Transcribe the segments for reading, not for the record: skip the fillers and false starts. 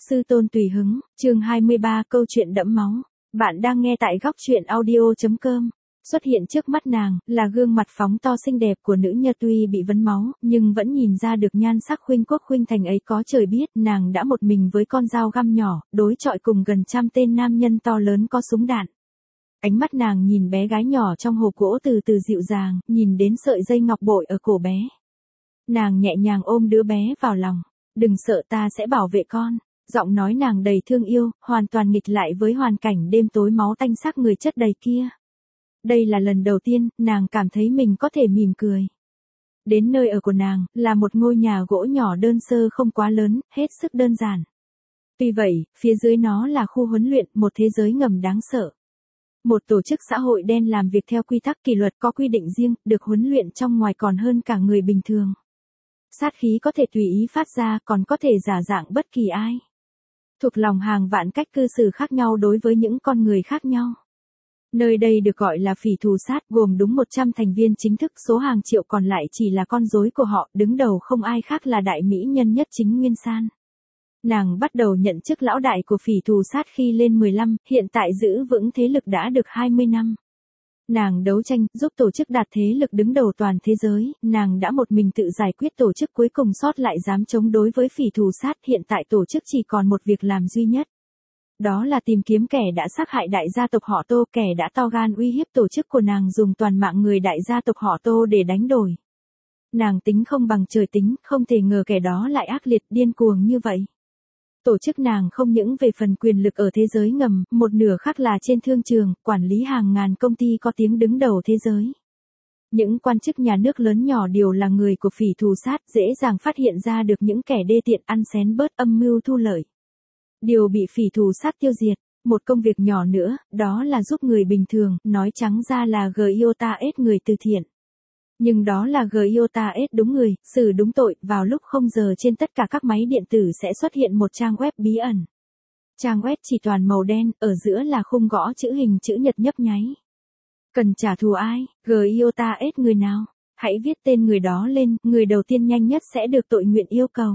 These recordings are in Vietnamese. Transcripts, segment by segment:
Sư tôn tùy hứng, chương 23 câu chuyện đẫm máu. Bạn đang nghe tại góc truyện audio.com. Xuất hiện trước mắt nàng, là gương mặt phóng to xinh đẹp của nữ nhân tuy bị vấn máu, nhưng vẫn nhìn ra được nhan sắc khuynh quốc khuynh thành ấy có trời biết, nàng đã một mình với con dao găm nhỏ, đối chọi cùng gần trăm tên nam nhân to lớn có súng đạn. Ánh mắt nàng nhìn bé gái nhỏ trong hộp gỗ từ từ dịu dàng, nhìn đến sợi dây ngọc bội ở cổ bé. Nàng nhẹ nhàng ôm đứa bé vào lòng. Đừng sợ, ta sẽ bảo vệ con. Giọng nói nàng đầy thương yêu, hoàn toàn nghịch lại với hoàn cảnh đêm tối máu tanh xác người chất đầy kia. Đây là lần đầu tiên, nàng cảm thấy mình có thể mỉm cười. Đến nơi ở của nàng, là một ngôi nhà gỗ nhỏ đơn sơ không quá lớn, hết sức đơn giản. Tuy vậy, phía dưới nó là khu huấn luyện, một thế giới ngầm đáng sợ. Một tổ chức xã hội đen làm việc theo quy tắc kỷ luật có quy định riêng, được huấn luyện trong ngoài còn hơn cả người bình thường. Sát khí có thể tùy ý phát ra, còn có thể giả dạng bất kỳ ai. Thuộc lòng hàng vạn cách cư xử khác nhau đối với những con người khác nhau. Nơi đây được gọi là phỉ thù sát, gồm đúng 100 thành viên chính thức, số hàng triệu còn lại chỉ là con rối của họ, đứng đầu không ai khác là đại mỹ nhân Nhất Chính Nguyên San. Nàng bắt đầu nhận chức lão đại của phỉ thù sát khi lên 15, hiện tại giữ vững thế lực đã được 20 năm. Nàng đấu tranh, giúp tổ chức đạt thế lực đứng đầu toàn thế giới, nàng đã một mình tự giải quyết tổ chức cuối cùng sót lại dám chống đối với phỉ thù sát, hiện tại tổ chức chỉ còn một việc làm duy nhất. Đó là tìm kiếm kẻ đã sát hại đại gia tộc họ Tô, kẻ đã to gan uy hiếp tổ chức của nàng dùng toàn mạng người đại gia tộc họ Tô để đánh đổi. Nàng tính không bằng trời tính, không thể ngờ kẻ đó lại ác liệt điên cuồng như vậy. Tổ chức nàng không những về phần quyền lực ở thế giới ngầm, một nửa khác là trên thương trường, quản lý hàng ngàn công ty có tiếng đứng đầu thế giới. Những quan chức nhà nước lớn nhỏ đều là người của phỉ thù sát, dễ dàng phát hiện ra được những kẻ đê tiện ăn xén bớt âm mưu thu lợi. Điều bị phỉ thù sát tiêu diệt, một công việc nhỏ nữa, đó là giúp người bình thường, nói trắng ra là GIOTA-S người từ thiện. Nhưng đó là GIOTA-S đúng người, xử đúng tội, vào lúc 0 giờ trên tất cả các máy điện tử sẽ xuất hiện một trang web bí ẩn. Trang web chỉ toàn màu đen, ở giữa là khung gõ chữ hình chữ nhật nhấp nháy. Cần trả thù ai? GIOTA-S người nào? Hãy viết tên người đó lên, người đầu tiên nhanh nhất sẽ được tội nguyện yêu cầu.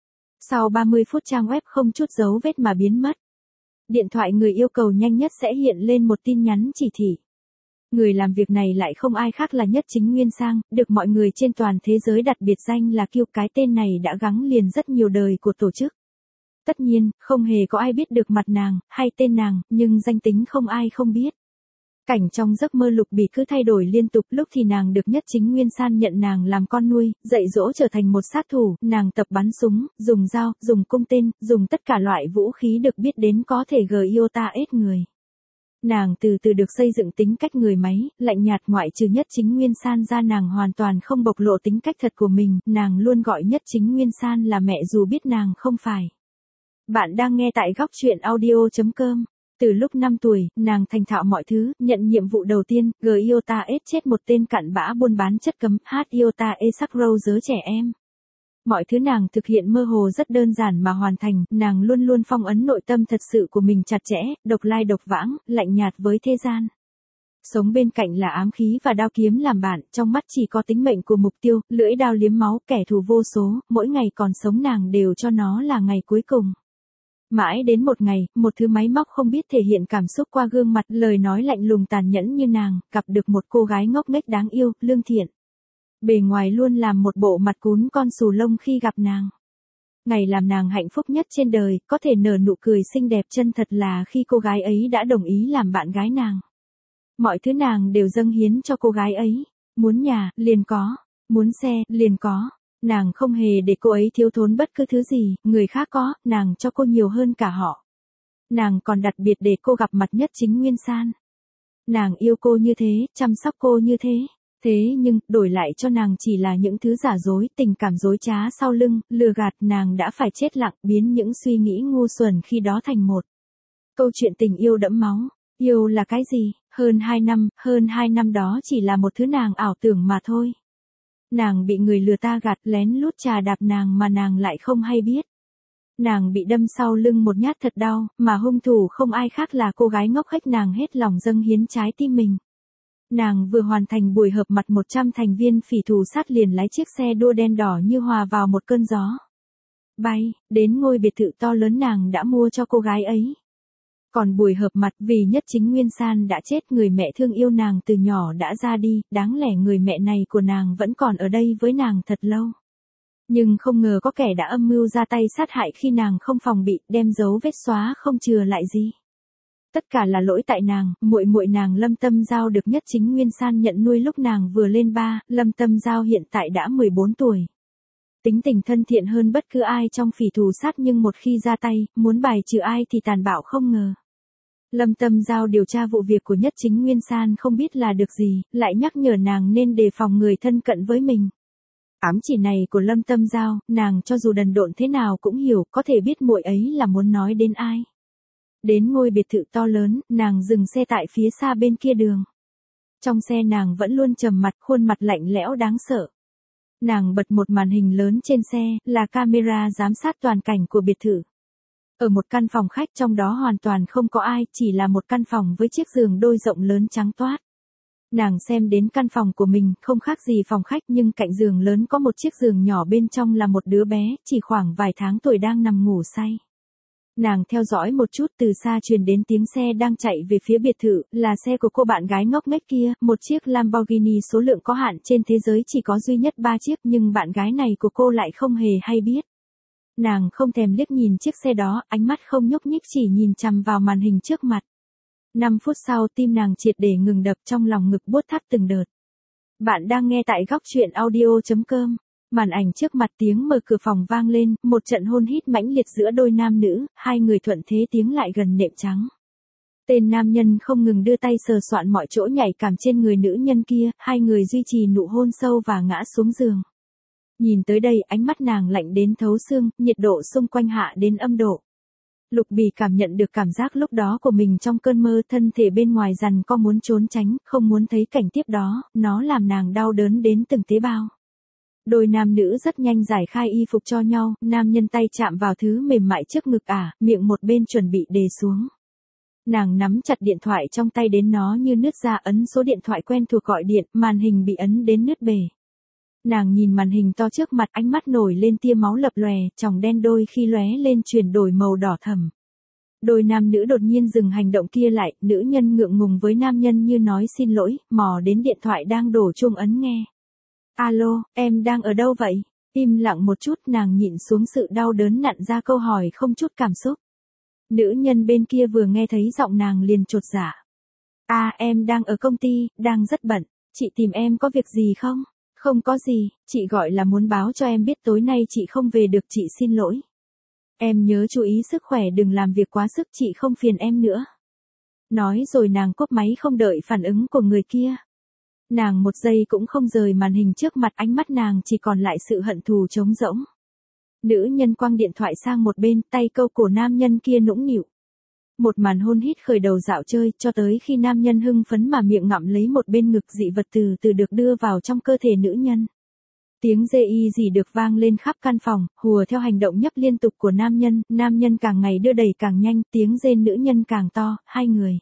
Sau 30 phút trang web không chút dấu vết mà biến mất. Điện thoại người yêu cầu nhanh nhất sẽ hiện lên một tin nhắn chỉ thị. Người làm việc này lại không ai khác là Nhất Chính Nguyên Sang, được mọi người trên toàn thế giới đặt biệt danh là Kiêu. Cái tên này đã gắn liền rất nhiều đời của tổ chức. Tất nhiên, không hề có ai biết được mặt nàng, hay tên nàng, nhưng danh tính không ai không biết. Cảnh trong giấc mơ Lục Bì cứ thay đổi liên tục, lúc thì nàng được Nhất Chính Nguyên San nhận nàng làm con nuôi, dạy dỗ trở thành một sát thủ, nàng tập bắn súng, dùng dao, dùng cung tên, dùng tất cả loại vũ khí được biết đến có thể GIOTA-S người. Nàng từ từ được xây dựng tính cách người máy, lạnh nhạt, ngoại trừ Nhất Chính Nguyên San ra nàng hoàn toàn không bộc lộ tính cách thật của mình, nàng luôn gọi Nhất Chính Nguyên San là mẹ dù biết nàng không phải. Bạn đang nghe tại góc truyện audio.com. Từ lúc 5 tuổi, nàng thành thạo mọi thứ, nhận nhiệm vụ đầu tiên, GIOTA-S chết một tên cặn bã buôn bán chất cấm, HIOTA-E sắc râu giới trẻ em. Mọi thứ nàng thực hiện mơ hồ rất đơn giản mà hoàn thành, nàng luôn luôn phong ấn nội tâm thật sự của mình chặt chẽ, độc lai độc vãng, lạnh nhạt với thế gian. Sống bên cạnh là ám khí và đao kiếm làm bạn, trong mắt chỉ có tính mệnh của mục tiêu, lưỡi đao liếm máu, kẻ thù vô số, mỗi ngày còn sống nàng đều cho nó là ngày cuối cùng. Mãi đến một ngày, một thứ máy móc không biết thể hiện cảm xúc qua gương mặt, lời nói lạnh lùng tàn nhẫn như nàng, gặp được một cô gái ngốc nghếch đáng yêu, lương thiện. Bề ngoài luôn làm một bộ mặt cún con xù lông khi gặp nàng. Ngày làm nàng hạnh phúc nhất trên đời, có thể nở nụ cười xinh đẹp chân thật là khi cô gái ấy đã đồng ý làm bạn gái nàng. Mọi thứ nàng đều dâng hiến cho cô gái ấy. Muốn nhà, liền có. Muốn xe, liền có. Nàng không hề để cô ấy thiếu thốn bất cứ thứ gì, người khác có, nàng cho cô nhiều hơn cả họ. Nàng còn đặc biệt để cô gặp mặt Nhất Chính Nguyên San. Nàng yêu cô như thế, chăm sóc cô như thế. Thế nhưng, đổi lại cho nàng chỉ là những thứ giả dối, tình cảm dối trá sau lưng, lừa gạt, nàng đã phải chết lặng, biến những suy nghĩ ngu xuẩn khi đó thành một câu chuyện tình yêu đẫm máu. Yêu là cái gì? Hơn 2 năm đó chỉ là một thứ nàng ảo tưởng mà thôi. Nàng bị người lừa ta gạt, lén lút trà đạp nàng mà nàng lại không hay biết. Nàng bị đâm sau lưng một nhát thật đau, mà hung thủ không ai khác là cô gái ngốc nghếch, nàng hết lòng dâng hiến trái tim mình. Nàng vừa hoàn thành buổi họp mặt 100 thành viên phỉ thù sát liền lái chiếc xe đua đen đỏ như hòa vào một cơn gió. bay, đến ngôi biệt thự to lớn nàng đã mua cho cô gái ấy. Còn buổi hợp mặt vì Nhất Chính Nguyên San đã chết, người mẹ thương yêu nàng từ nhỏ đã ra đi, đáng lẽ người mẹ này của nàng vẫn còn ở đây với nàng thật lâu. Nhưng không ngờ có kẻ đã âm mưu ra tay sát hại khi nàng không phòng bị, đem dấu vết xóa không chừa lại gì. Tất cả là lỗi tại nàng, muội muội nàng Lâm Tâm Giao được Nhất Chính Nguyên San nhận nuôi lúc nàng vừa lên 3, Lâm Tâm Giao hiện tại đã 14 tuổi. Tính tình thân thiện hơn bất cứ ai trong phỉ thù sát, nhưng một khi ra tay, muốn bài trừ ai thì tàn bạo không ngờ. Lâm Tâm Giao điều tra vụ việc của Nhất Chính Nguyên San không biết là được gì, lại nhắc nhở nàng nên đề phòng người thân cận với mình. Ám chỉ này của Lâm Tâm Giao, nàng cho dù đần độn thế nào cũng hiểu, có thể biết muội ấy là muốn nói đến ai. Đến ngôi biệt thự to lớn, nàng dừng xe tại phía xa bên kia đường. Trong xe nàng vẫn luôn trầm mặt, khuôn mặt lạnh lẽo đáng sợ. Nàng bật một màn hình lớn trên xe, là camera giám sát toàn cảnh của biệt thự. Ở một căn phòng khách trong đó hoàn toàn không có ai, chỉ là một căn phòng với chiếc giường đôi rộng lớn trắng toát. Nàng xem đến căn phòng của mình, không khác gì phòng khách, nhưng cạnh giường lớn có một chiếc giường nhỏ, bên trong là một đứa bé, chỉ khoảng vài tháng tuổi đang nằm ngủ say. Nàng theo dõi một chút, từ xa truyền đến tiếng xe đang chạy về phía biệt thự, là xe của cô bạn gái ngốc nghếch kia, một chiếc Lamborghini số lượng có hạn, trên thế giới chỉ có duy nhất 3 chiếc, nhưng bạn gái này của cô lại không hề hay biết. Nàng không thèm liếc nhìn chiếc xe đó, ánh mắt không nhúc nhích, chỉ nhìn chằm vào màn hình trước mặt. 5 phút sau tim nàng triệt để ngừng đập, trong lòng ngực buốt thắt từng đợt. Bạn đang nghe tại góc truyện audio.com. Màn ảnh trước mặt, tiếng mở cửa phòng vang lên, một trận hôn hít mãnh liệt giữa đôi nam nữ, hai người thuận thế tiến lại gần nệm trắng. Tên nam nhân không ngừng đưa tay sờ soạn mọi chỗ nhạy cảm trên người nữ nhân kia, hai người duy trì nụ hôn sâu và ngã xuống giường. Nhìn tới đây, ánh mắt nàng lạnh đến thấu xương, nhiệt độ xung quanh hạ đến âm độ. Lục Bì cảm nhận được cảm giác lúc đó của mình trong cơn mơ, thân thể bên ngoài giằng co muốn trốn tránh, không muốn thấy cảnh tiếp đó, nó làm nàng đau đớn đến từng tế bào. Đôi nam nữ rất nhanh giải khai y phục cho nhau, nam nhân tay chạm vào thứ mềm mại trước ngực miệng một bên chuẩn bị đề xuống. Nàng nắm chặt điện thoại trong tay đến nó như nứt ra, ấn số điện thoại quen thuộc gọi điện, màn hình bị ấn đến nứt bể. Nàng nhìn màn hình to trước mặt, ánh mắt nổi lên tia máu lập lòe, tròng đen đôi khi lóe lên chuyển đổi màu đỏ thẫm. Đôi nam nữ đột nhiên dừng hành động kia lại, nữ nhân ngượng ngùng với nam nhân như nói xin lỗi, mò đến điện thoại đang đổ chuông ấn nghe. Alo, em đang ở đâu vậy? Im lặng một chút, nàng nhịn xuống sự đau đớn nặn ra câu hỏi không chút cảm xúc. Nữ nhân bên kia vừa nghe thấy giọng nàng liền chột dạ. Em đang ở công ty, đang rất bận, chị tìm em có việc gì không? Không có gì, chị gọi là muốn báo cho em biết tối nay chị không về được, chị xin lỗi. Em nhớ chú ý sức khỏe, đừng làm việc quá sức, chị không phiền em nữa. Nói rồi nàng cúp máy không đợi phản ứng của người kia. Nàng một giây cũng không rời màn hình trước mặt, ánh mắt nàng chỉ còn lại sự hận thù trống rỗng. Nữ nhân quăng điện thoại sang một bên, tay câu cổ nam nhân kia nũng nịu. Một màn hôn hít khởi đầu dạo chơi, cho tới khi nam nhân hưng phấn mà miệng ngậm lấy một bên ngực dị vật từ từ được đưa vào trong cơ thể nữ nhân. Tiếng dê y gì được vang lên khắp căn phòng, hùa theo hành động nhấp liên tục của nam nhân càng ngày đưa đẩy càng nhanh, tiếng rên nữ nhân càng to, hai người.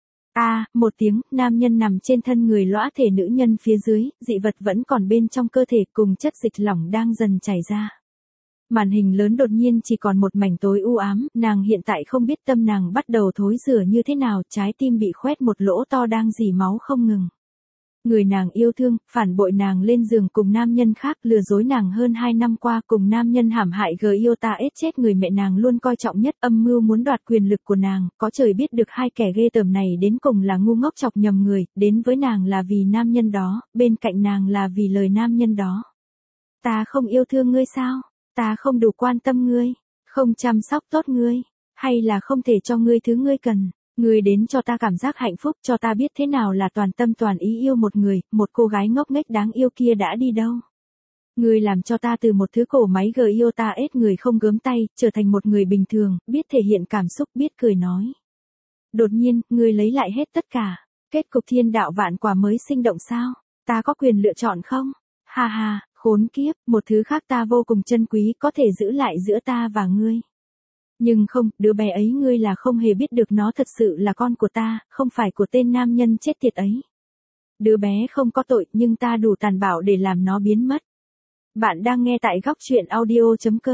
Một tiếng, nam nhân nằm trên thân người lõa thể nữ nhân phía dưới, dị vật vẫn còn bên trong cơ thể cùng chất dịch lỏng đang dần chảy ra. Màn hình lớn đột nhiên chỉ còn một mảnh tối u ám, nàng hiện tại không biết tâm nàng bắt đầu thối rửa như thế nào, trái tim bị khoét một lỗ to đang rỉ máu không ngừng. Người nàng yêu thương, phản bội nàng lên giường cùng nam nhân khác, lừa dối nàng hơn 2 năm qua, cùng nam nhân hãm hại Giota chết người mẹ nàng luôn coi trọng nhất, âm mưu muốn đoạt quyền lực của nàng, có trời biết được hai kẻ ghê tởm này đến cùng là ngu ngốc chọc nhầm người, đến với nàng là vì nam nhân đó, bên cạnh nàng là vì lời nam nhân đó. Ta không yêu thương ngươi sao? Ta không đủ quan tâm ngươi, không chăm sóc tốt ngươi, hay là không thể cho ngươi thứ ngươi cần? Ngươi đến cho ta cảm giác hạnh phúc, cho ta biết thế nào là toàn tâm toàn ý yêu một người, một cô gái ngốc nghếch đáng yêu kia đã đi đâu. Ngươi làm cho ta từ một thứ cổ máy Giota người không gớm tay, trở thành một người bình thường, biết thể hiện cảm xúc, biết cười nói. Đột nhiên, ngươi lấy lại hết tất cả. Kết cục thiên đạo vạn quả mới sinh động sao? Ta có quyền lựa chọn không? Ha ha, khốn kiếp, một thứ khác ta vô cùng trân quý có thể giữ lại giữa ta và ngươi. Nhưng không, đứa bé ấy ngươi là không hề biết được nó thật sự là con của ta, không phải của tên nam nhân chết tiệt ấy. Đứa bé không có tội, nhưng ta đủ tàn bạo để làm nó biến mất. Bạn đang nghe tại góc truyện audio.com.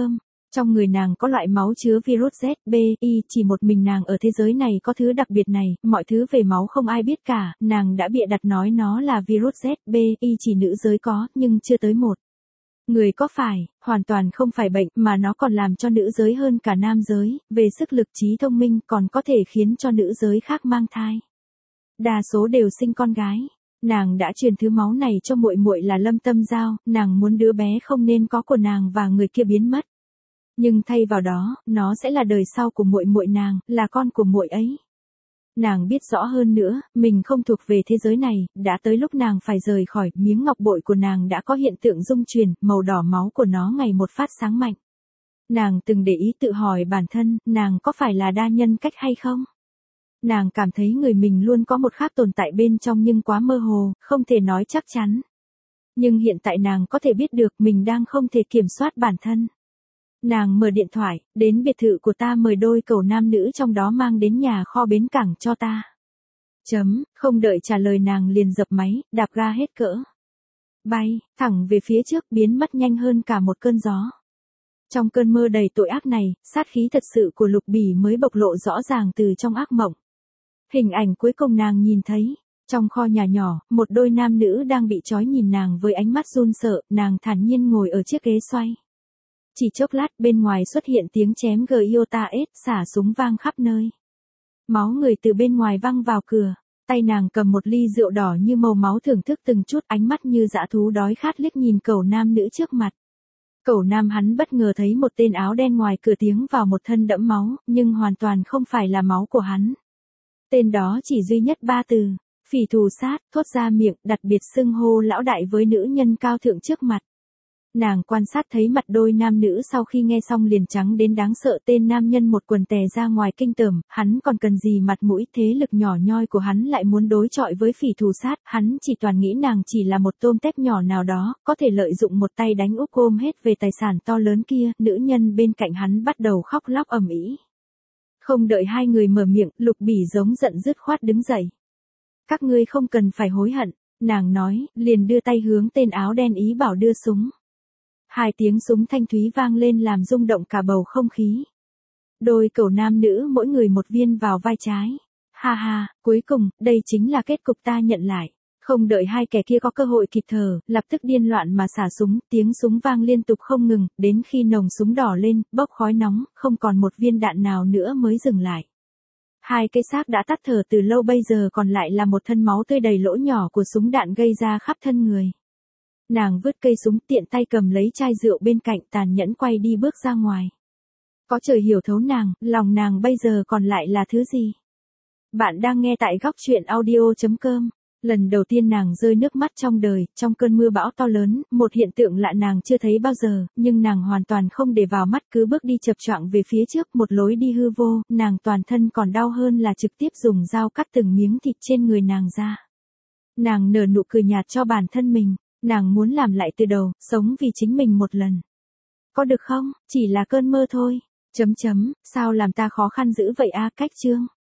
Trong người nàng có loại máu chứa virus Z, B, Y, chỉ một mình nàng ở thế giới này có thứ đặc biệt này, mọi thứ về máu không ai biết cả, nàng đã bịa đặt nói nó là virus Z, B, Y chỉ nữ giới có, nhưng chưa tới một người có phải, hoàn toàn không phải bệnh, mà nó còn làm cho nữ giới hơn cả nam giới, về sức lực trí thông minh còn có thể khiến cho nữ giới khác mang thai. Đa số đều sinh con gái. Nàng đã truyền thứ máu này cho muội muội là Lâm Tâm Giao, nàng muốn đứa bé không nên có của nàng và người kia biến mất. Nhưng thay vào đó, nó sẽ là đời sau của muội muội nàng, là con của muội ấy. Nàng biết rõ hơn nữa, mình không thuộc về thế giới này, đã tới lúc nàng phải rời khỏi, miếng ngọc bội của nàng đã có hiện tượng rung chuyển, màu đỏ máu của nó ngày một phát sáng mạnh. Nàng từng để ý tự hỏi bản thân, nàng có phải là đa nhân cách hay không? Nàng cảm thấy người mình luôn có một khác tồn tại bên trong nhưng quá mơ hồ, không thể nói chắc chắn. Nhưng hiện tại nàng có thể biết được mình đang không thể kiểm soát bản thân. Nàng mở điện thoại, đến biệt thự của ta mời đôi cẩu nam nữ trong đó mang đến nhà kho bến cảng cho ta. Không đợi trả lời nàng liền dập máy, đạp ga hết cỡ. Bay, thẳng về phía trước biến mất nhanh hơn cả một cơn gió. Trong cơn mơ đầy tội ác này, sát khí thật sự của Lục Bỉ mới bộc lộ rõ ràng từ trong ác mộng. Hình ảnh cuối cùng nàng nhìn thấy, trong kho nhà nhỏ, một đôi nam nữ đang bị trói nhìn nàng với ánh mắt run sợ, nàng thản nhiên ngồi ở chiếc ghế xoay. Chỉ chốc lát bên ngoài xuất hiện tiếng chém Giota S, xả súng vang khắp nơi. Máu người từ bên ngoài văng vào cửa, tay nàng cầm một ly rượu đỏ như màu máu thưởng thức từng chút, ánh mắt như dã thú đói khát liếc nhìn cẩu nam nữ trước mặt. Cẩu nam hắn bất ngờ thấy một tên áo đen ngoài cửa tiến vào một thân đẫm máu, nhưng hoàn toàn không phải là máu của hắn. Tên đó chỉ duy nhất 3 từ, phỉ thù sát, thốt ra miệng, đặc biệt xưng hô lão đại với nữ nhân cao thượng trước mặt. Nàng quan sát thấy mặt đôi nam nữ sau khi nghe xong liền trắng đến đáng sợ, tên nam nhân một quần tè ra ngoài kinh tởm, hắn còn cần gì mặt mũi, thế lực nhỏ nhoi của hắn lại muốn đối chọi với phỉ thù sát, hắn chỉ toàn nghĩ nàng chỉ là một tôm tép nhỏ nào đó, có thể lợi dụng một tay đánh úp ôm hết về tài sản to lớn kia, nữ nhân bên cạnh hắn bắt đầu khóc lóc ầm ĩ. Không đợi hai người mở miệng, Lục Bỉ giống giận dứt khoát đứng dậy. Các ngươi không cần phải hối hận, nàng nói, liền đưa tay hướng tên áo đen ý bảo đưa súng. 2 tiếng súng thanh thúy vang lên làm rung động cả bầu không khí. Đôi cẩu nam nữ mỗi người một viên vào vai trái. Ha ha, cuối cùng, đây chính là kết cục ta nhận lại. Không đợi hai kẻ kia có cơ hội kịp thở, lập tức điên loạn mà xả súng, tiếng súng vang liên tục không ngừng, đến khi nòng súng đỏ lên, bốc khói nóng, không còn một viên đạn nào nữa mới dừng lại. Hai cái xác đã tắt thở từ lâu bây giờ còn lại là một thân máu tươi đầy lỗ nhỏ của súng đạn gây ra khắp thân người. Nàng vứt cây súng tiện tay cầm lấy chai rượu bên cạnh tàn nhẫn quay đi bước ra ngoài. Có trời hiểu thấu nàng, lòng nàng bây giờ còn lại là thứ gì? Bạn đang nghe tại góc truyện audio.com. Lần đầu tiên nàng rơi nước mắt trong đời, trong cơn mưa bão to lớn, một hiện tượng lạ nàng chưa thấy bao giờ, nhưng nàng hoàn toàn không để vào mắt cứ bước đi chập choạng về phía trước một lối đi hư vô, nàng toàn thân còn đau hơn là trực tiếp dùng dao cắt từng miếng thịt trên người nàng ra. Nàng nở nụ cười nhạt cho bản thân mình, nàng muốn làm lại từ đầu, sống vì chính mình một lần. Có được không? Chỉ là cơn mơ thôi. Sao làm ta khó khăn dữ vậy a? Cách chương.